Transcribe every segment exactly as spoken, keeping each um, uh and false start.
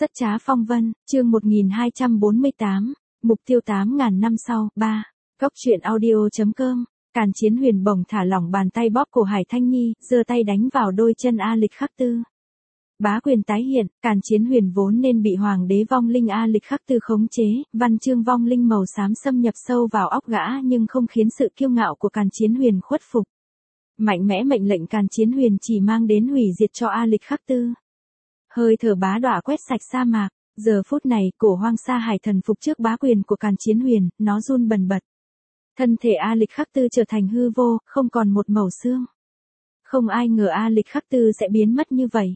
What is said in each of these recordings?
Rất trá phong vân, chương một nghìn hai trăm bốn mươi tám, mục tiêu tám ngàn năm sau, ba. Cóc truyện audio.com, Càn Chiến Huyền bổng thả lỏng bàn tay bóp cổ Hải Thanh Nhi, giơ tay đánh vào đôi chân A Lịch Khắc Tư. Bá quyền tái hiện, Càn Chiến Huyền vốn nên bị hoàng đế vong linh A Lịch Khắc Tư khống chế, văn chương vong linh màu xám xâm nhập sâu vào óc gã nhưng không khiến sự kiêu ngạo của Càn Chiến Huyền khuất phục. Mạnh mẽ mệnh lệnh Càn Chiến Huyền chỉ mang đến hủy diệt cho A Lịch Khắc Tư. Hơi thở bá đọa quét sạch sa mạc, giờ phút này cổ hoang sa hải thần phục trước bá quyền của Càn Chiến Huyền, nó run bần bật. Thân thể A Lịch Khắc Tư trở thành hư vô, không còn một mẩu xương. Không ai ngờ A Lịch Khắc Tư sẽ biến mất như vậy.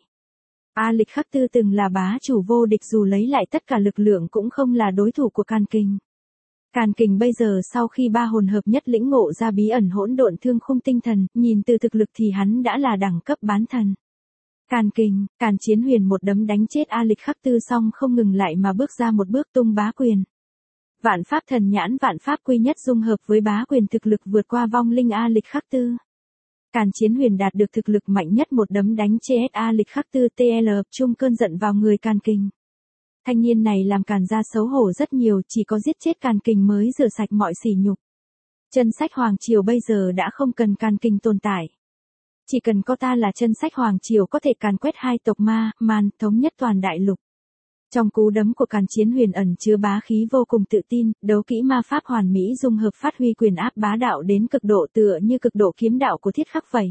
A Lịch Khắc Tư từng là bá chủ vô địch, dù lấy lại tất cả lực lượng cũng không là đối thủ của Càn Kình. Càn Kình bây giờ sau khi ba hồn hợp nhất lĩnh ngộ ra bí ẩn hỗn độn thương khung tinh thần, nhìn từ thực lực thì hắn đã là đẳng cấp bán thần. Càn Kình, Càn Chiến Huyền một đấm đánh chết A Lịch Khắc Tư xong không ngừng lại mà bước ra một bước tung bá quyền. Vạn pháp thần nhãn vạn pháp quy nhất dung hợp với bá quyền, thực lực vượt qua vong linh A Lịch Khắc Tư. Càn Chiến Huyền đạt được thực lực mạnh nhất, một đấm đánh chết A Lịch Khắc Tư tê lờ chung cơn giận vào người Càn Kình. Thanh niên này làm Càn gia xấu hổ rất nhiều, chỉ có giết chết Càn Kình mới rửa sạch mọi sỉ nhục. Chân sách hoàng triều bây giờ đã không cần Càn Kình tồn tại. Chỉ cần có ta là chân sách hoàng triều có thể càn quét hai tộc ma, man, thống nhất toàn đại lục. Trong cú đấm của Càn Chiến Huyền ẩn chứa bá khí vô cùng tự tin, đấu kỹ ma pháp hoàn mỹ dung hợp phát huy quyền áp bá đạo đến cực độ, tựa như cực độ kiếm đạo của Thiết Khắc vậy.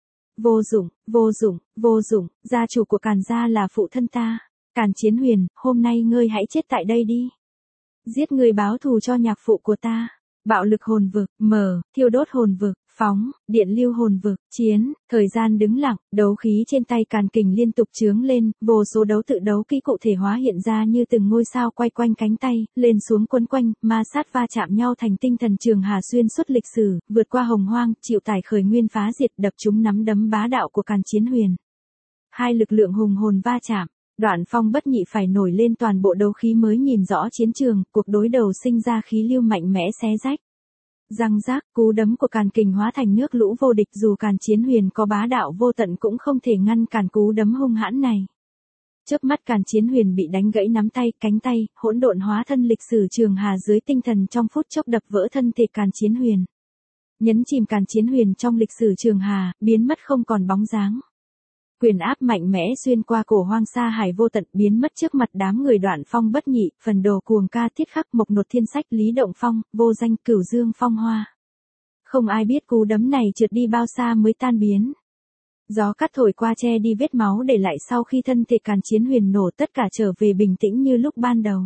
Vô dụng, vô dụng, vô dụng, gia chủ của Càn gia là phụ thân ta. Càn Chiến Huyền, hôm nay ngươi hãy chết tại đây đi. Giết người báo thù cho nhạc phụ của ta. Bạo lực hồn vực, mở, thiêu đốt hồn vực, phóng, điện lưu hồn vực, chiến, thời gian đứng lặng, đấu khí trên tay Càn Kình liên tục chướng lên, vô số đấu tự đấu kỹ cụ thể hóa hiện ra như từng ngôi sao quay quanh cánh tay, lên xuống quấn quanh, ma sát va chạm nhau thành tinh thần trường hà xuyên suốt lịch sử, vượt qua hồng hoang, chịu tải khởi nguyên phá diệt, đập trúng nắm đấm bá đạo của Càn Chiến Huyền. Hai lực lượng hùng hồn va chạm. Đoạn Phong bất nhị phải nổi lên toàn bộ đấu khí mới nhìn rõ chiến trường, cuộc đối đầu sinh ra khí lưu mạnh mẽ xé rách. Răng rác, cú đấm của Càn Kình hóa thành nước lũ vô địch, dù Càn Chiến Huyền có bá đạo vô tận cũng không thể ngăn cản cú đấm hung hãn này. Chớp mắt Càn Chiến Huyền bị đánh gãy nắm tay, cánh tay, hỗn độn hóa thân lịch sử trường hà dưới tinh thần trong phút chốc đập vỡ thân thể Càn Chiến Huyền. Nhấn chìm Càn Chiến Huyền trong lịch sử trường hà, biến mất không còn bóng dáng. Quyền áp mạnh mẽ xuyên qua cổ hoang sa hải vô tận, biến mất trước mặt đám người Đoạn Phong bất nhị, phần đồ cuồng ca Thiết Khắc, Mộc Nột Thiên Sách, Lý Động Phong, vô danh Cửu Dương Phong Hoa. Không ai biết cú đấm này trượt đi bao xa mới tan biến. Gió cắt thổi qua che đi vết máu để lại sau khi thân thể Càn Chiến Huyền nổ, tất cả trở về bình tĩnh như lúc ban đầu.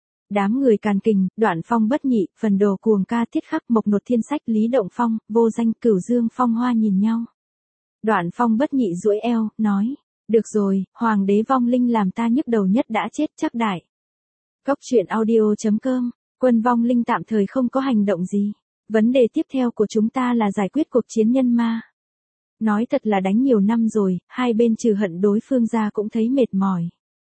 Đám người Càn Kình, Đoạn Phong bất nhị, phần đồ cuồng ca Thiết Khắc, Mộc Nột Thiên Sách, Lý Động Phong, vô danh Cửu Dương Phong Hoa nhìn nhau. Đoạn Phong bất nhị duỗi eo, nói, được rồi, hoàng đế vong linh làm ta nhức đầu nhất đã chết chắc đại. Cóc truyện audio.com, quân vong linh tạm thời không có hành động gì. Vấn đề tiếp theo của chúng ta là giải quyết cuộc chiến nhân ma. Nói thật là đánh nhiều năm rồi, hai bên trừ hận đối phương ra cũng thấy mệt mỏi.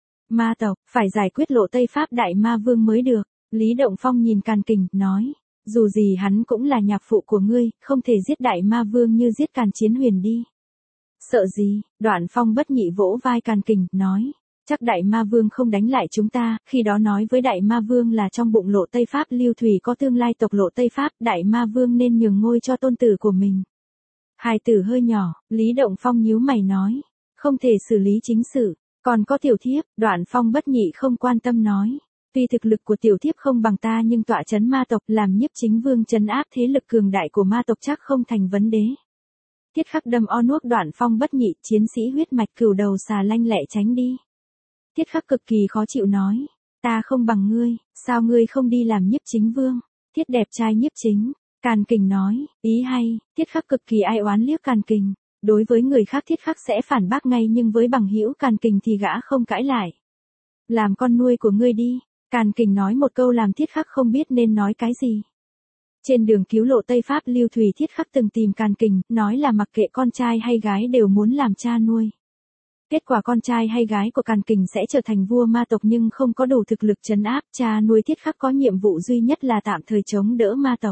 Ma tộc, phải giải quyết Lộ Tây Pháp Đại Ma Vương mới được. Lý Động Phong nhìn Càn Kình, nói, dù gì hắn cũng là nhạc phụ của ngươi, không thể giết Đại Ma Vương như giết Càn Chiến Huyền đi. Sợ gì? Đoạn Phong bất nhị vỗ vai Càn Kình, nói, chắc Đại Ma Vương không đánh lại chúng ta, khi đó nói với Đại Ma Vương là trong bụng Lộ Tây Pháp Lưu Thủy có tương lai tộc Lộ Tây Pháp, Đại Ma Vương nên nhường ngôi cho tôn tử của mình. Hài tử hơi nhỏ, Lý Động Phong nhíu mày nói, không thể xử lý chính sự, còn có tiểu thiếp. Đoạn Phong bất nhị không quan tâm nói, tuy thực lực của tiểu thiếp không bằng ta nhưng tọa trấn ma tộc, làm nhiếp chính vương trấn áp thế lực cường đại của ma tộc chắc không thành vấn đề. Thiết Khắc đâm o nuốt Đoạn Phong bất nhị, chiến sĩ huyết mạch cửu đầu xà lanh lẹ tránh đi. Thiết Khắc cực kỳ khó chịu nói, ta không bằng ngươi, sao ngươi không đi làm nhiếp chính vương? Thiết đẹp trai nhiếp chính. Càn Kình nói, ý hay. Thiết Khắc cực kỳ ai oán liếc Càn Kình. Đối với người khác Thiết Khắc sẽ phản bác ngay nhưng với bằng hữu Càn Kình thì gã không cãi lại. Làm con nuôi của ngươi đi. Càn Kình nói một câu làm Thiết Khắc không biết nên nói cái gì. Trên đường cứu Lộ Tây Pháp Lưu Thủy, Thiết Khắc từng tìm Càn Kình, nói là mặc kệ con trai hay gái đều muốn làm cha nuôi. Kết quả con trai hay gái của Càn Kình sẽ trở thành vua ma tộc nhưng không có đủ thực lực trấn áp, cha nuôi Thiết Khắc có nhiệm vụ duy nhất là tạm thời chống đỡ ma tộc.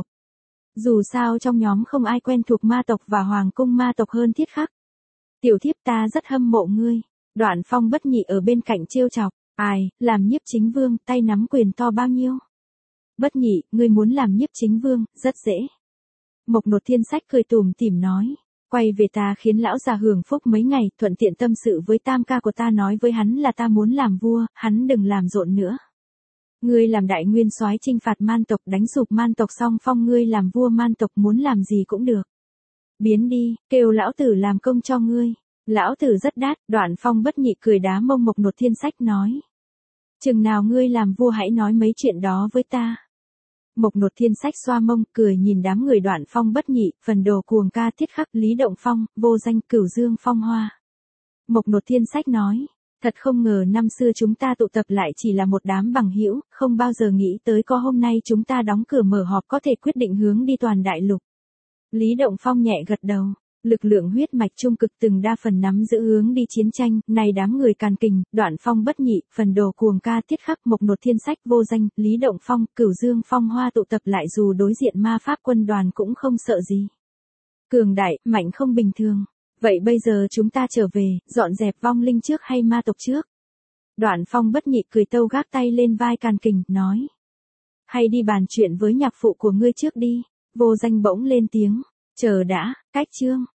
Dù sao trong nhóm không ai quen thuộc ma tộc và hoàng cung ma tộc hơn Thiết Khắc. Tiểu thiếp ta rất hâm mộ ngươi. Đoạn Phong bất nhị ở bên cạnh trêu chọc, Ai, làm nhiếp chính vương, tay nắm quyền to bao nhiêu? Bất nhị, ngươi muốn làm nhiếp chính vương, rất dễ. Mộc Nột Thiên Sách cười tủm tỉm nói. Quay về ta khiến lão già hưởng phúc mấy ngày, thuận tiện tâm sự với tam ca của ta, nói với hắn là ta muốn làm vua, hắn đừng làm rộn nữa. Ngươi làm đại nguyên soái chinh phạt man tộc, đánh sụp man tộc xong phong ngươi làm vua man tộc, muốn làm gì cũng được. Biến đi, kêu lão tử làm công cho ngươi. Lão tử rất đát. Đoạn Phong bất nhị cười đá mông Mộc Nột Thiên Sách nói. Chừng nào ngươi làm vua hãy nói mấy chuyện đó với ta. Mộc Nột Thiên Sách xoa mông cười nhìn đám người Đoạn Phong bất nhị, phần đồ cuồng ca thiết khắc Lý Động Phong, vô danh Cửu Dương Phong Hoa. Mộc Nột Thiên Sách nói. Thật không ngờ năm xưa chúng ta tụ tập lại chỉ là một đám bằng hữu, không bao giờ nghĩ tới có hôm nay chúng ta đóng cửa mở họp có thể quyết định hướng đi toàn đại lục. Lý Động Phong nhẹ gật đầu. Lực lượng huyết mạch trung cực từng đa phần nắm giữ hướng đi chiến tranh, này đám người càn kình, Đoạn Phong bất nhị, phần đồ cuồng ca thiết khắc, Mộc Nột Thiên Sách vô danh, Lý Động Phong, Cửu Dương Phong Hoa tụ tập lại dù đối diện ma pháp quân đoàn cũng không sợ gì. Cường đại, mạnh không bình thường. Vậy bây giờ chúng ta trở về, dọn dẹp vong linh trước hay ma tộc trước? Đoạn Phong bất nhị cười tâu gác tay lên vai càn kình, nói. Hay đi bàn chuyện với nhạc phụ của ngươi trước đi. Vô danh bỗng lên tiếng. Chờ đã, cách chương.